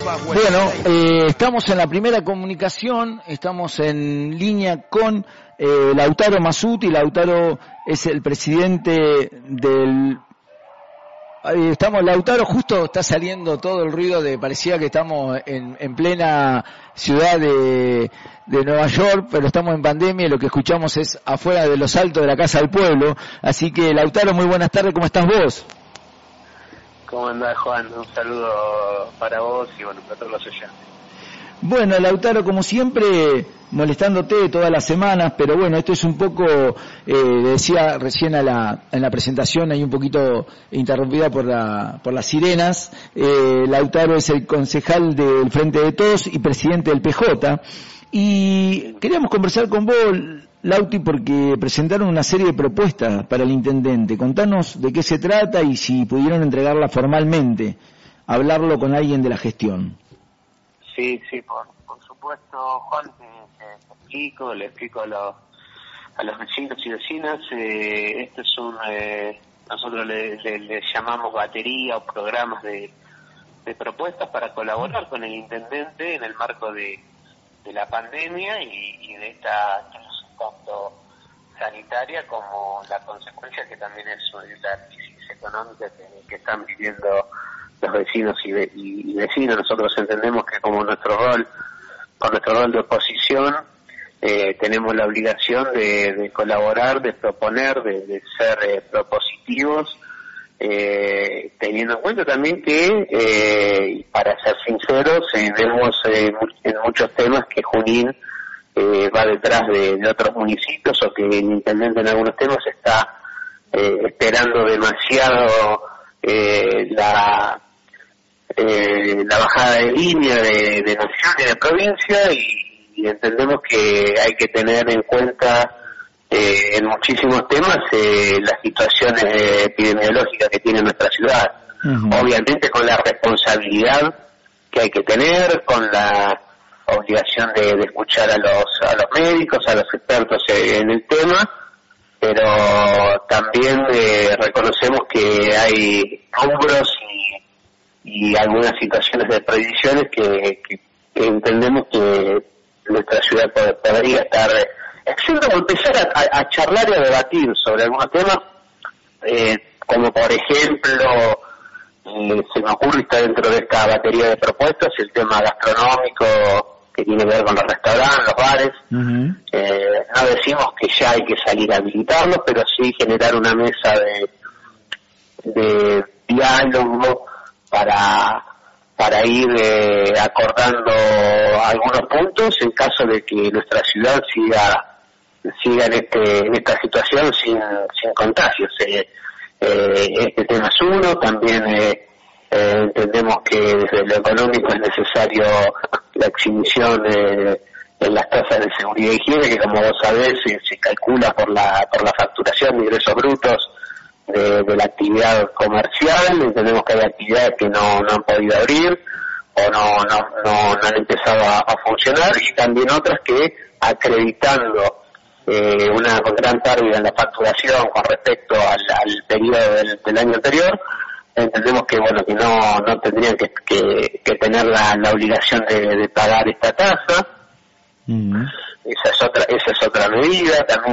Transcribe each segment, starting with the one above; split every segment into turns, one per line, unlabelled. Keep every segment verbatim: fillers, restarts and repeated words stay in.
Bueno, eh, estamos en la primera comunicación, estamos en línea con eh, Lautaro Mazzuti. Lautaro es el presidente del... Eh, estamos, Lautaro, justo está saliendo todo el ruido de, parecía que estamos en, en plena ciudad de, de Nueva York, pero estamos en pandemia y lo que escuchamos es afuera de los altos de la Casa del Pueblo. Así que, Lautaro, muy buenas tardes, ¿cómo estás vos?
¿Cómo andás, Juan? Un saludo para vos y bueno, para todos los oyentes.
Bueno, Lautaro, como siempre, molestándote todas las semanas, pero bueno, esto es un poco, eh, decía recién a la, en la presentación, ahí un poquito interrumpida por la, por las sirenas. eh, Lautaro es el concejal del Frente de Todos y presidente del P J, y queríamos conversar con vos, Lauti, porque presentaron una serie de propuestas para el intendente. Contanos de qué se trata y si pudieron entregarla formalmente, hablarlo con alguien de la gestión.
Sí, sí, por, por supuesto, Juan, te, te, te explico, le explico a los, a los vecinos y vecinas. Eh, este es un, eh, nosotros le, le, le llamamos batería o programas de, de propuestas para colaborar con el intendente en el marco de, de la pandemia y, y de esta tanto sanitaria como la consecuencia que también es la crisis económica que, que están viviendo los vecinos y, ve, y, y vecinos. Nosotros entendemos que como nuestro rol, con nuestro rol de oposición, eh, tenemos la obligación de, de colaborar, de proponer, de, de ser eh, propositivos, eh, teniendo en cuenta también que, eh, para ser sinceros, eh, vemos eh, en muchos temas que Junín eh, va detrás de, de otros municipios o que el intendente en algunos temas está eh, esperando demasiado eh, la eh, la bajada de línea de, de nación y de provincia, y, y entendemos que hay que tener en cuenta eh, en muchísimos temas eh, las situaciones eh, epidemiológicas que tiene nuestra ciudad. Uh-huh. Obviamente con la responsabilidad que hay que tener, con la obligación de, de escuchar a los a los médicos, a los expertos en el tema, pero también eh, reconocemos que hay rubros y, y algunas situaciones de previsiones que, que, que entendemos que nuestra ciudad pod- podría estar haciendo, empezar a, a, a charlar y a debatir sobre algunos temas, eh, como por ejemplo, eh, se me ocurre, está dentro de esta batería de propuestas, el tema gastronómico que tiene que ver con los restaurantes, los bares. Uh-huh. Eh, no decimos que ya hay que salir a habilitarlos, pero sí generar una mesa de, de diálogo para para ir eh, acordando algunos puntos en caso de que nuestra ciudad siga siga en este en esta situación sin sin contagios. Eh, eh, este tema es uno. También eh, eh, entendemos que desde lo económico es necesario la exhibición eh, en las tasas de seguridad y higiene, que como vos sabés se, se calcula por la por la facturación de ingresos brutos de, de la actividad comercial. Entendemos que hay actividades que no, no han podido abrir o no no no, no han empezado a, a funcionar, y también otras que, acreditando eh, una gran pérdida en la facturación con respecto al, al periodo del, del año anterior, entendemos que bueno que no no tendrían que, que, que tener la, la obligación de, de pagar esta tasa. Uh-huh. Esa es otra esa es otra medida. También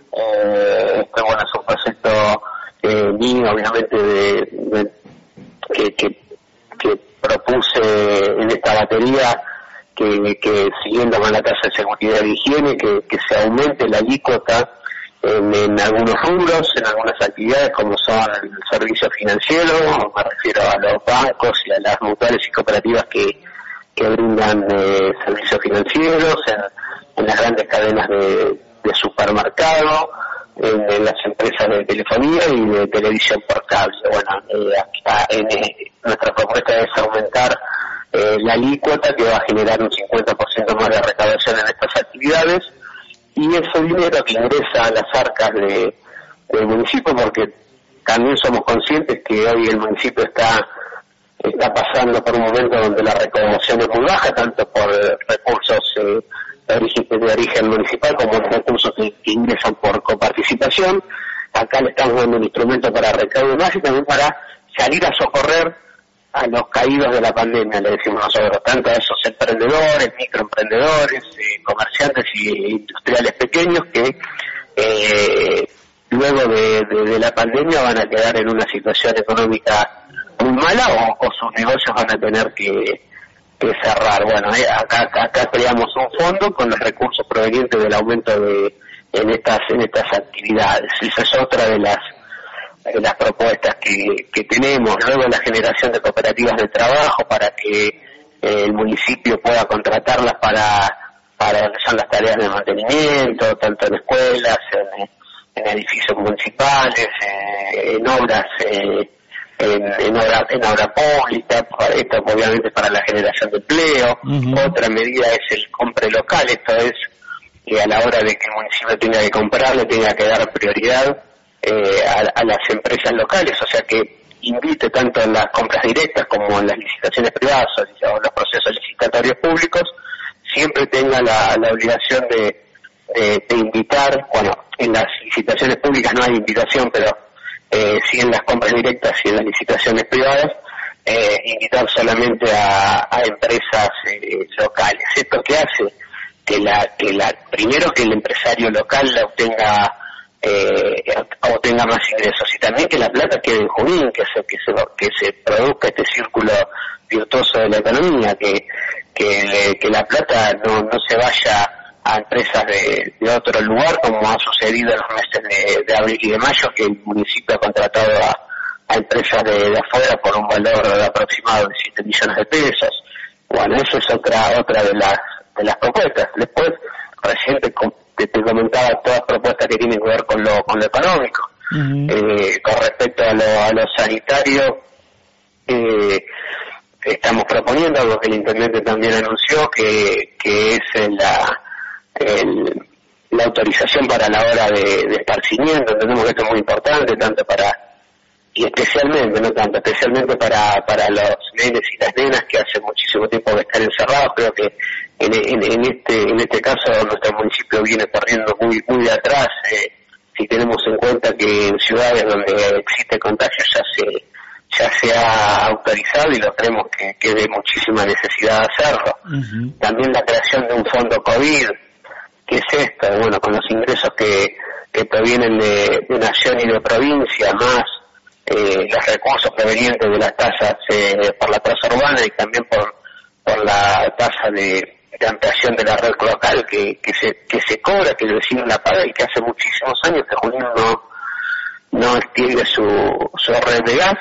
eh, esto bueno es un concepto eh, mío, obviamente, de, de que, que que propuse en esta batería, que, que siguiendo con la tasa de seguridad y higiene, que, que se aumente la alícuota En, en algunos rubros, en algunas actividades como son el servicio financiero, me refiero a los bancos y a las mutuales y cooperativas que, que brindan eh, servicios financieros, en, en las grandes cadenas de, de supermercado, en, en las empresas de telefonía y de televisión por cable. Bueno, eh, acá en, eh, nuestra propuesta es aumentar eh, la alícuota, que va a generar un cincuenta por ciento más de recaudación en estas actividades, y ese dinero que ingresa a las arcas de, del municipio, porque también somos conscientes que hoy el municipio está está pasando por un momento donde la recaudación es muy baja, tanto por recursos eh, de, origen, de origen municipal como los recursos que, que ingresan por coparticipación. Acá le estamos dando un instrumento para recaudo más y también para salir a socorrer a los caídos de la pandemia, le decimos nosotros, tanto a esos emprendedores, microemprendedores, eh, comerciantes y industriales pequeños que eh, luego de, de, de la pandemia van a quedar en una situación económica muy mala o, o sus negocios van a tener que, que cerrar. Bueno, eh, acá, acá, acá creamos un fondo con los recursos provenientes del aumento de en estas en estas actividades. Esa es otra de las de las propuestas que, que tenemos. Luego la generación de cooperativas de trabajo para que eh, el municipio pueda contratarlas para para lo que son las tareas de mantenimiento, tanto en escuelas, en, en edificios municipales, eh, en obras eh, en, en obra en obra pública. Esto obviamente para la generación de empleo. Uh-huh. Otra medida es el compre local. Esto es que a la hora de que el municipio tenga que comprar, le tenga que dar prioridad eh, a, a las empresas locales, o sea que invite tanto en las compras directas como en las licitaciones privadas o los procesos licitatorios públicos, siempre tenga la, la obligación de, de, de invitar. Bueno, en las licitaciones públicas no hay invitación, pero eh, sí en las compras directas y en las licitaciones privadas, eh, invitar solamente a, a empresas eh, locales. ¿Esto qué hace? que la que la primero que el empresario local obtenga eh, obtenga más ingresos y también que la plata quede en Junín, que se que se que se produzca este círculo virtuoso de la economía, que que, que la plata no no se vaya a empresas de, de otro lugar, como ha sucedido en los meses de, de abril y de mayo, que el municipio ha contratado a, a empresas de, de afuera por un valor aproximado de siete millones de pesos. Bueno, eso es otra otra de las de las propuestas. Después, recién te, te, te comentaba todas propuestas que tienen que ver con lo con lo económico. Uh-huh. Eh, con respecto a lo, a lo sanitario, eh, estamos proponiendo algo que el intendente también anunció, que, que es la, el, la autorización para la hora de, de esparcimiento. Entendemos que esto es muy importante, tanto para, y especialmente, no tanto, especialmente para, para los nenes y las nenas que hace muchísimo tiempo que están encerrados. Creo que en, en, en este en este caso nuestro municipio viene corriendo muy muy de atrás, eh, si tenemos en cuenta que en ciudades donde existe contagio ya se ya se ha autorizado y lo creemos que, que es de muchísima necesidad hacerlo. Uh-huh. También la creación de un fondo COVID. ¿Qué es esto? Bueno, con los ingresos que, que provienen de, de nación y de provincia, más eh, los recursos provenientes de las tasas eh, por la tasa urbana y también por, por la tasa de de ampliación de la red local que, que se que se cobra, que el vecino la paga y que hace muchísimos años que Junín no no extiende su, su red de gas.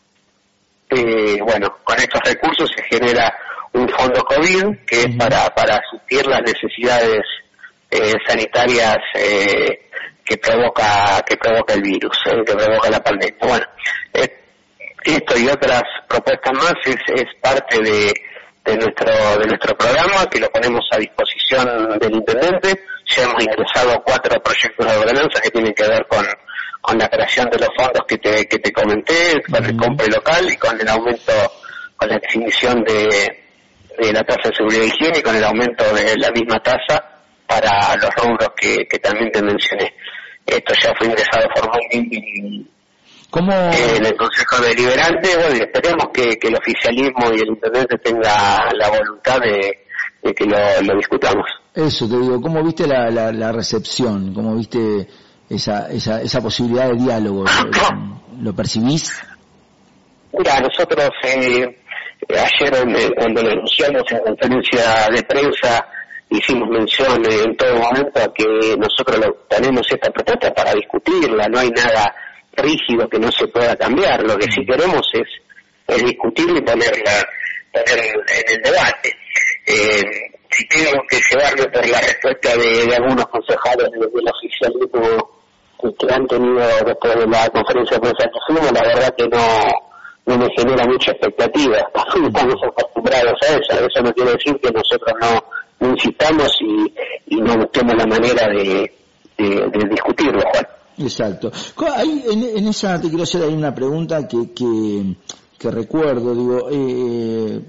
Eh, bueno, con estos recursos se genera un fondo COVID que es para, para asistir las necesidades eh, sanitarias eh, que provoca que provoca el virus, eh, que provoca la pandemia. Bueno, eh, esto y otras propuestas más es, es parte de de nuestro de nuestro programa, que lo ponemos a disposición del intendente. Ya hemos ingresado cuatro proyectos de ordenanza que tienen que ver con, con la creación de los fondos que te que te comenté, con uh-huh. el compre local y con el aumento, con la definición de, de la tasa de seguridad y higiene y con el aumento de la misma tasa para los rubros que, que también te mencioné. Esto ya fue ingresado formalmente y ¿Cómo? Eh, en el Consejo Deliberante. Bueno, y esperemos que, que el oficialismo y el intendente tenga la voluntad de, de que lo, lo discutamos.
Eso te digo, ¿cómo viste la, la, la recepción? ¿Cómo viste esa, esa, esa posibilidad de diálogo? ¿Lo, lo percibís?
Mira, nosotros eh, ayer eh, cuando lo anunciamos en conferencia de prensa hicimos mención eh, en todo momento a que nosotros lo, tenemos esta propuesta para discutirla, no hay nada rígido que no se pueda cambiar. Lo que sí queremos es, es discutir y ponerla, poner en el debate. Eh, si tengo que llevarme por la respuesta de, de algunos concejales del oficialismo que han tenido después de la conferencia de prensa que fuimos, la verdad que no, no me genera mucha expectativa. Estamos acostumbrados a eso. Eso no quiere decir que nosotros no, no insistamos y, y no busquemos la manera de, de, de discutirlo, Juan.
Exacto. Hay, en, en esa te quiero hacer ahí una pregunta que, que, que recuerdo, digo, eh,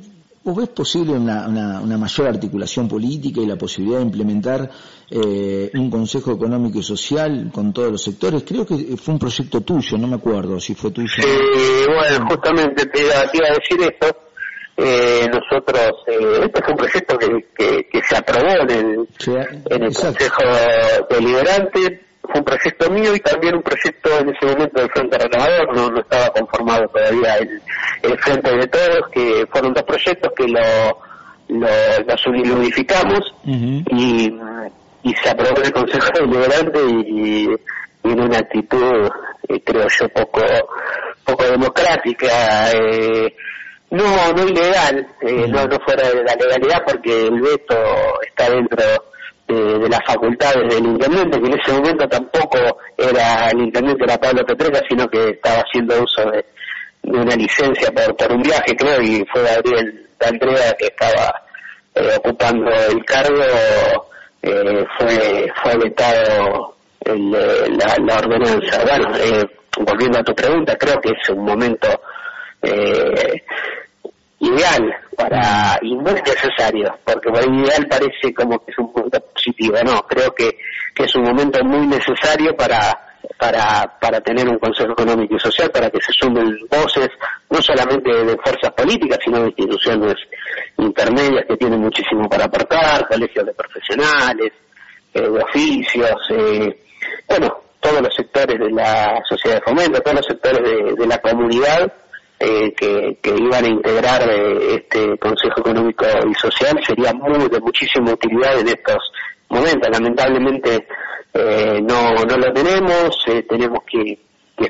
¿Vos ves posible una, una, una mayor articulación política y la posibilidad de implementar eh, un Consejo Económico y Social con todos los sectores? Creo que fue un proyecto tuyo, no me acuerdo si fue tuyo.
Sí, bueno, justamente te iba, te iba a decir esto. Eh, nosotros, eh, este fue un proyecto que, que, que se aprobó en el, sí, en el Consejo Deliberante. Fue un proyecto mío y también un proyecto en ese momento del Frente Renovador, no, no estaba conformado todavía el, el Frente de Todos, que fueron dos proyectos que lo, lo los unificamos uh-huh. y, y se aprobó en el Consejo Deliberante y, y en una actitud, eh, creo yo, poco poco democrática, eh, no no ilegal, eh, uh-huh. no, no fuera de la legalidad, porque el veto está dentro De, de las facultades del intendente, que en ese momento tampoco era el intendente, era Pablo Petreca, sino que estaba haciendo uso de, de una licencia por, por un viaje, creo, y fue Gabriel D'Andrea que estaba eh, ocupando el cargo, eh, fue fue vetado el, la, la ordenanza. Bueno, eh, volviendo a tu pregunta, creo que es un momento eh, ideal para, y muy necesario, porque por ideal parece como que es un punto positivo, no, creo que, que es un momento muy necesario para, para, para tener un Consejo Económico y Social, para que se sumen voces, no solamente de fuerzas políticas, sino de instituciones intermedias que tienen muchísimo para aportar, colegios de profesionales, eh, de oficios, eh, bueno, todos los sectores de la sociedad de fomento, todos los sectores de, de la comunidad, Eh, que, que iban a integrar eh, este Consejo Económico y Social, sería muy de muchísima utilidad en estos momentos. Lamentablemente eh, no no lo tenemos, eh, tenemos que, que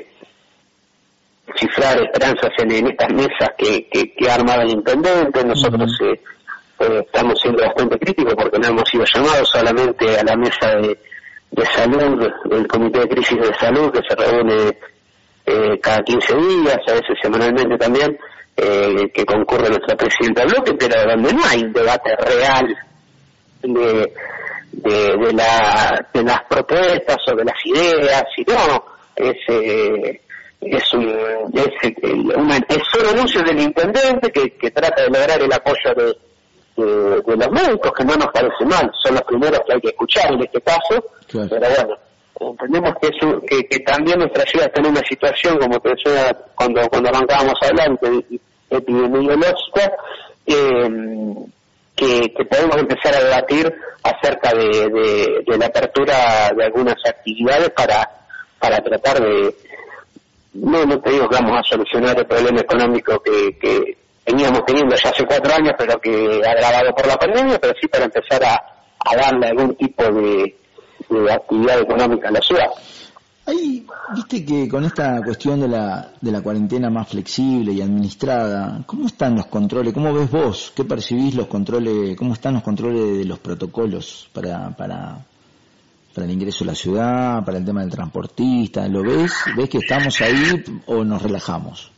cifrar esperanzas en, en estas mesas que, que, que ha armado el intendente. Nosotros eh, eh, estamos siendo bastante críticos porque no hemos sido llamados solamente a la mesa de, de salud, del Comité de Crisis de Salud, que se reúne Eh, cada quince días, a veces semanalmente también, eh, que concurre nuestra presidenta del bloque, pero donde no hay un debate real de, de, de, la, de las propuestas o de las ideas, sino es, eh, es, un, es, una, es un anuncio del intendente que, que trata de lograr el apoyo de, de, de los médicos, que no nos parece mal, son los primeros que hay que escuchar en este caso, claro. Pero bueno, entendemos que, es, que, que también nuestra ciudad está en una situación, como te decía cuando cuando arrancábamos a hablar, epidemiológica, eh, que, que podemos empezar a debatir acerca de, de, de la apertura de algunas actividades para para tratar de, no, no te digo que vamos a solucionar el problema económico que, que veníamos teniendo ya hace cuatro años, pero que agravado por la pandemia, pero sí para empezar a, a darle algún tipo de de actividad económica en la ciudad.
Ahí, viste que con esta cuestión de la de la cuarentena más flexible y administrada, ¿cómo están los controles? ¿Cómo ves vos? ¿Qué percibís los controles? ¿Cómo están los controles de los protocolos para para para el ingreso a la ciudad, para el tema del transportista? ¿Lo ves? ¿Ves que estamos ahí o nos relajamos?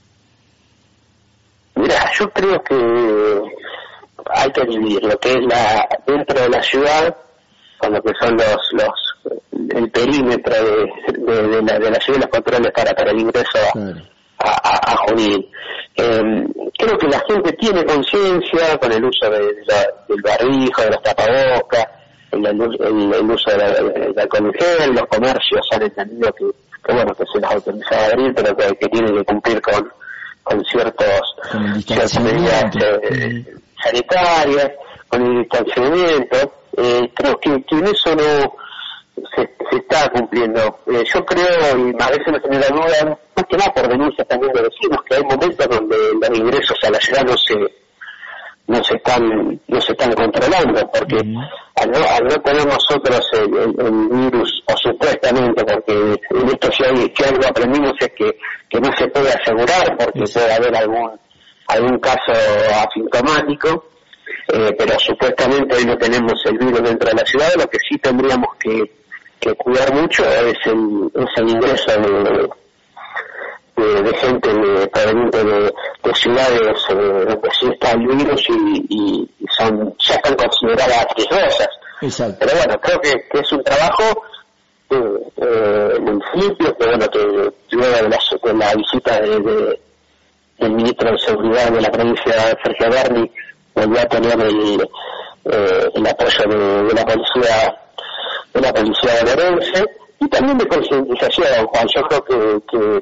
Mira, yo creo que hay que dividir lo que es la dentro de la ciudad, con lo que son los los el perímetro de, de, de, la, de la ciudad y los controles para, para el ingreso a, claro. a, a, a Junín. Eh, creo que la gente tiene conciencia con el uso de, de la, del barbijo, de los tapabocas, el, el, el, el uso del alcohol en gel, los comercios han entendido que, que bueno, que se les autoriza a abrir, pero que, que tienen que cumplir con, con ciertos ciertas medidas eh, uh-huh. sanitarias, con el distanciamiento. Eh, creo que, que en eso no se, se está cumpliendo. Eh, yo creo, y a veces me genera duda, más que nada por denuncias también de vecinos, que hay momentos donde los ingresos a la ciudad no se no se están no se están controlando, porque uh-huh. al, no, al no tener nosotros el, el, el virus, o supuestamente, porque en esto si, hay, si algo aprendimos es que, que no se puede asegurar, porque uh-huh. puede haber algún algún caso asintomático. Eh, pero supuestamente hoy no tenemos el virus dentro de la ciudad. Lo que sí tendríamos que, que cuidar mucho es el, es el ingreso de, de, de gente de, proveniente de, de ciudades eh, donde sí está el virus y, y son ya están consideradas riesgosas. Exacto. Pero bueno, creo que, que es un trabajo eh, eh, municipio, que bueno, que luego de la, de la visita de, de, del ministro de Seguridad de la provincia, Sergio Berni,
volvió a tener el, eh, el apoyo de, de la policía de la policía bonaerense y también de concientización, Juan. Yo creo que, que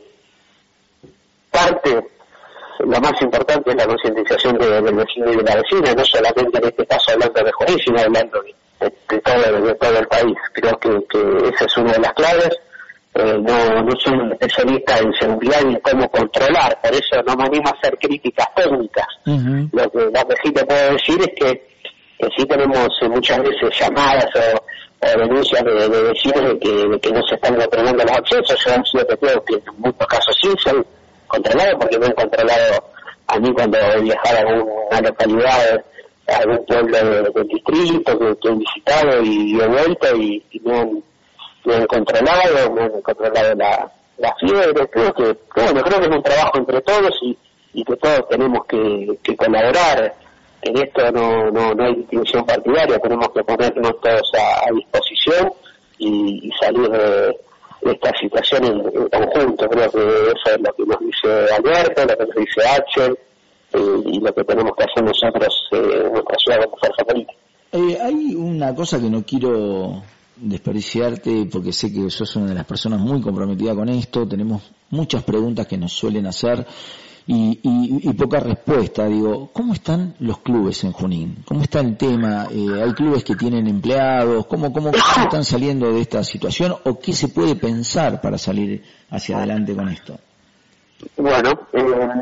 parte, lo más importante es la concientización de, del vecino y de la vecina, no solamente en este caso hablando de Junín, sino hablando de, de, de, todo, de todo el país. Creo que, que esa es una de las claves. Eh, no, no soy un especialista en seguridad y en cómo controlar, por eso no me animo a hacer críticas técnicas. Uh-huh. Lo que, lo que sí te puedo decir es que, que sí tenemos eh, muchas veces llamadas o, o denuncias de, de vecinos de que, de que no se están controlando los accesos. Yo han sido testigos que en muchos casos sí se han controlado, porque me han controlado a mí cuando he viajado a alguna localidad, a algún pueblo del de distrito que, que he visitado y he vuelto y, y me han me han controlado, me han controlado la, la fiebre. Creo que, bueno, creo que es un trabajo entre todos y, y que todos tenemos que, que colaborar. En esto no, no, no hay distinción partidaria, tenemos que ponernos todos a, a disposición y, y salir de, de esta situación en, en conjunto. Creo que eso es lo que nos dice Alberto, lo que nos dice Axel, eh, y lo que tenemos que hacer nosotros eh, en nuestra ciudad como fuerza política.
Eh, hay una cosa que no quiero desperdiciarte, porque sé que sos una de las personas muy comprometida con esto. Tenemos muchas preguntas que nos suelen hacer y, y, y poca respuesta. Digo, ¿cómo están los clubes en Junín? ¿Cómo está el tema? Eh, ¿Hay clubes que tienen empleados? ¿Cómo, cómo, cómo están saliendo de esta situación? ¿O qué se puede pensar para salir hacia adelante con esto?
Bueno, eh,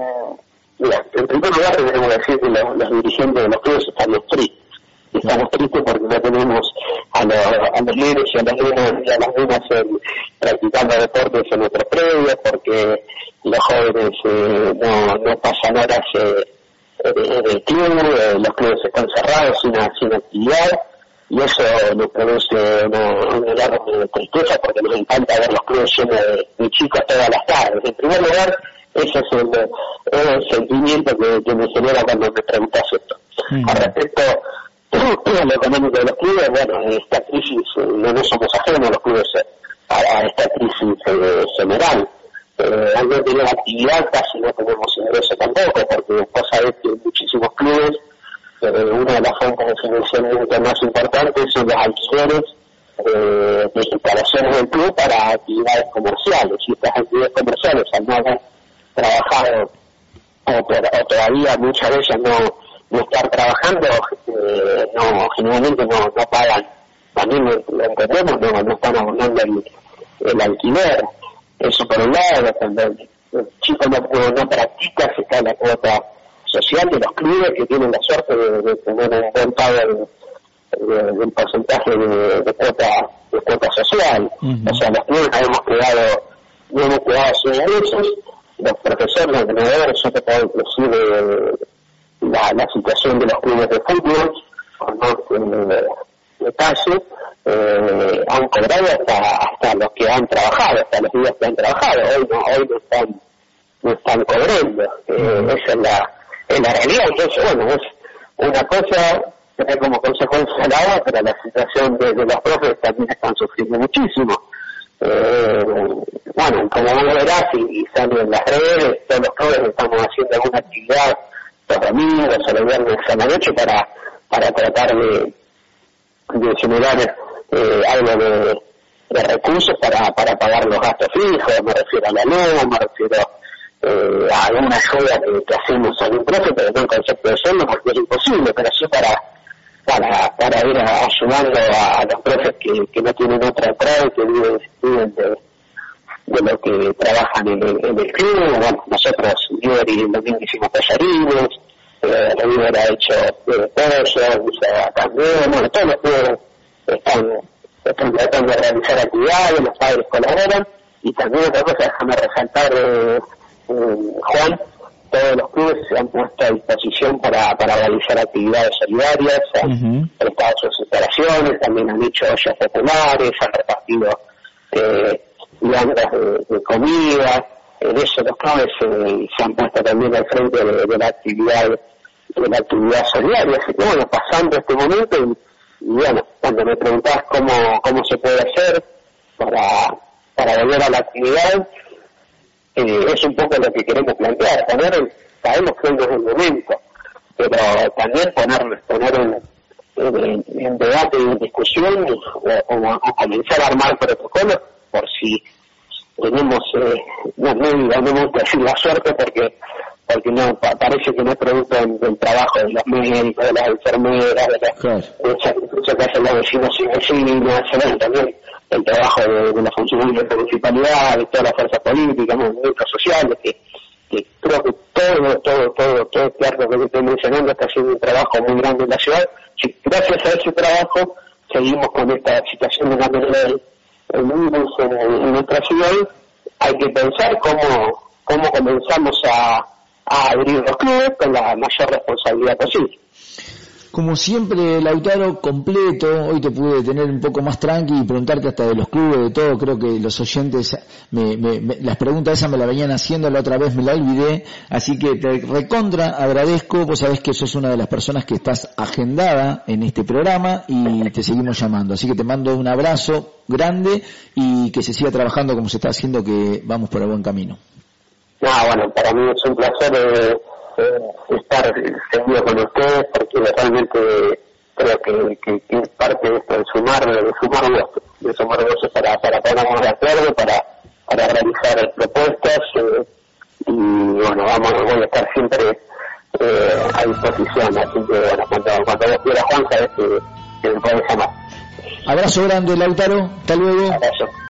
mira, en primer lugar tenemos que decir que los, los dirigentes de los clubes están los tristes. Estamos tristes porque no tenemos a los, a los nenes y a las nenas y a las nenas en, practicando deportes en nuestros predios, porque los jóvenes eh, no, no pasan horas eh, en el club, eh, los clubes están cerrados sin, sin actividad, y eso nos produce una, una enorme tristeza porque nos encanta ver los clubes llenos de, de chicos todas las tardes. En primer lugar, ese es el, el sentimiento que, que me genera cuando me preguntas esto. Uh-huh. Al respecto lo económico de los clubes, bueno, esta crisis, eh, no nos somos ajenos los clubes eh, a, a esta crisis eh, general. Eh, al no tener actividad casi no tenemos ingreso tampoco, porque vos sabés que en muchísimos clubes eh, una de las fuentes de financiamiento más importantes son los alquileres eh, de instalaciones del club para actividades comerciales, y estas actividades comerciales al no haber trabajado o, por, o todavía muchas veces no no estar trabajando, eh, no generalmente no, no pagan, también lo, lo entendemos, no, no están abonando el, el alquiler. Eso por un lado, cuando el, el chico no, no practica, se cae la cuota social de los clubes que tienen la suerte de, de tener un buen pago de, de, de un porcentaje de, de cuota de cuota social. Uh-huh. O sea, los clubes no hemos quedado, no hemos quedado sin ingresos, los profesores, los entrenadores, yo te puedo inclusive La, la situación de los clubes de fútbol, con no eh, detalle, eh, han cobrado hasta, hasta los que han trabajado, hasta los días que han trabajado, hoy no, hoy no están, no están cobrando, eh, esa es la, es la realidad. Entonces, bueno, es una cosa tener como consecuencia la otra, la situación de, de los profes también están sufriendo muchísimo. Eh, bueno, como vos verás y, y salen en las redes, todos los clubes estamos haciendo alguna actividad los domingos o los viernes a la noche para para tratar de, de generar eh, algo de, de recursos para para pagar los gastos fijos. Me refiero a la luz, me refiero eh, a alguna ayuda que, que hacemos a un profe, pero no en concepto de sueldo porque es imposible, pero sí para para para ir a, ayudando a, a los profes que, que no tienen otra entrada y que viven, viven de de lo que trabajan en el, en el club. Bueno, nosotros, Liber y el domingo hicimos tallarines, eh, Liber ha hecho eh, pollo, Lisa también, bueno, todos los clubes están, están tratando de realizar actividades, los padres colaboran, y también otra cosa, déjame resaltar, eh, eh, Juan, todos los clubes se han puesto a disposición para, para realizar actividades solidarias, han uh-huh. prestado sus instalaciones, también han hecho ollas populares, han repartido eh, viandas de, de comida. En eso los clubes eh, se han puesto también al frente de, de la actividad de la actividad solidaria. Así que bueno, pasando este momento y, y bueno, cuando me preguntás cómo cómo se puede hacer para para volver a la actividad, eh, es un poco lo que queremos plantear. Poner el, sabemos que hoy no es el momento, pero también poner, poner en, en, en debate y en discusión o, o, o comenzar a armar protocolos por si tenemos, eh, no, no, no me gusta decir la suerte porque porque no parece que no es producto del, del trabajo de los médicos, de las enfermeras, de, la, claro. de esa, incluso que hacen los vecinos y vecinas, también el trabajo de, de la funcionaria de la municipalidad, de todas las fuerzas políticas, movimientos sociales, que, que creo que todo, todo, todo, todo este arco que estoy mencionando está haciendo un trabajo muy grande en la ciudad. Si gracias a ese trabajo seguimos con esta situación de cambio del el virus en, en nuestra ciudad, hay que pensar cómo, cómo comenzamos a a abrir los clubes con la mayor responsabilidad posible.
Como siempre, Lautaro, completo. Hoy te pude tener un poco más tranqui y preguntarte hasta de los clubes, de todo. Creo que los oyentes, me, me, me, las preguntas esas me las venían haciendo, la otra vez me la olvidé. Así que te recontra agradezco. Vos sabés que sos una de las personas que estás agendada en este programa y te seguimos llamando. Así que te mando un abrazo grande y que se siga trabajando como se está haciendo, que vamos por el buen camino.
No, bueno, para mí es un placer eh, eh, estar seguido con ustedes porque realmente creo que, que, que es parte de esto, de sumar, de sumar voces, de sumar voces para, para ponernos de acuerdo, para, para realizar propuestas eh, y bueno, vamos, voy a estar siempre eh, a disposición, así que bueno, cuando, cuando vos quieras, Juan, sabés que, que me podés llamar.
Abrazo grande, Lautaro, hasta luego.
Abrazo.